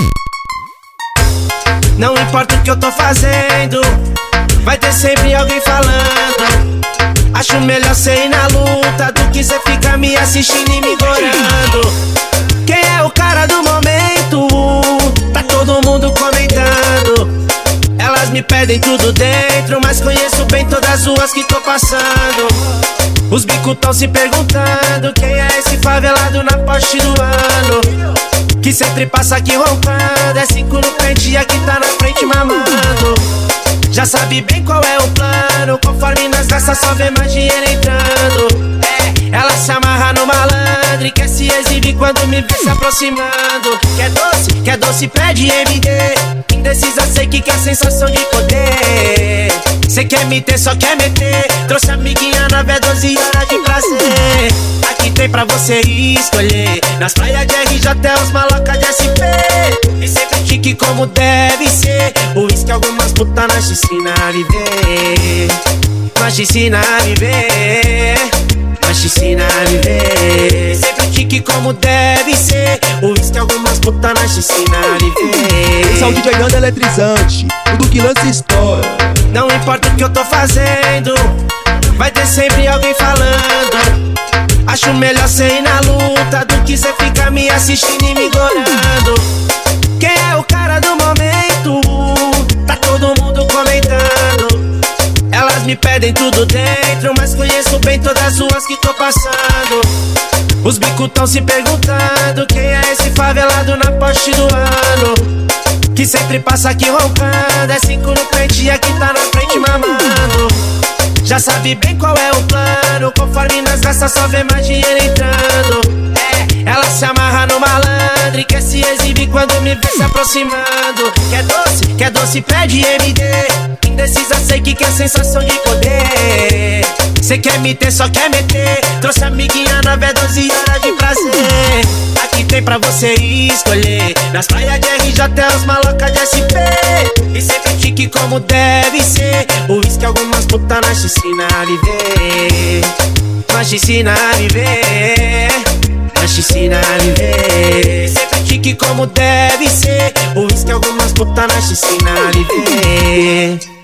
Não importa o que eu tô fazendo, vai ter sempre alguém falando. Acho melhor cê ir na luta do que cê ficar me assistindo e me gorando. Quem é o cara do momento? Tá todo mundo comentando. Elas me pedem tudo dentro, mas conheço bem todas as ruas que tô passando. Os bicos tão se perguntando quem é esse favelado na Porsche do ano, que sempre passa aqui roncando. É 5 no pente e aqui tá na frente mamando. Já sabe bem qual é o plano, conforme nós gasta só vê mais dinheiro entrando. Ela se amarra no malandro e quer se exibir quando me vê se aproximando. Quer doce, pede MD. Indecisa, sei que quer sensação de poder. Cê quer me ter, só quer meter. Trouxe amiguinha na V 12 horas de prazer. Aqui tem pra você escolher. Nas praias de RJ até os malocas de SP. E sempre chique como deve ser. O uísque algumas putas nós te ensina a viver. Nós te ensina a viver. Nós te ensina a viver. Sempre chique como deve ser. O uísque algumas putas nós te ensina a viver. Esse é o DJ Nando eletrizante, tudo que lança história. Não importa o que eu tô fazendo, vai ter sempre alguém falando. Acho melhor cê ir na luta do que cê ficar me assistindo e me gorando. Quem é o cara do momento? Tá todo mundo comentando. Elas me pedem tudo dentro, mas conheço bem todas as ruas que tô passando. Os bicos tão se perguntando quem é esse favelado na Porsche do ano, que sempre passa aqui roncando. É 5 no pente e aqui tá na frente mamando. Já sabe bem qual é o plano, conforme nós gasta só vê mais dinheiro entrando. Ela se amarra no malandro e quer se exibir quando me vê se aproximando. Quer doce, pede MD. Indecisa, sei que quer sensação de poder. Cê quer me ter, só quer meter. Trouxe amiguinha na V 12 horas de prazer. Aqui tem pra você escolher. Nas praias de RJ até os malocas de SP. E sempre chique como deve ser. O uísque algumas putas nós te ensina a viver. Nós te ensina a viver. Nós te ensina a viver. Sempre chique como deve ser. O uísque algumas putas nós te ensina a viver.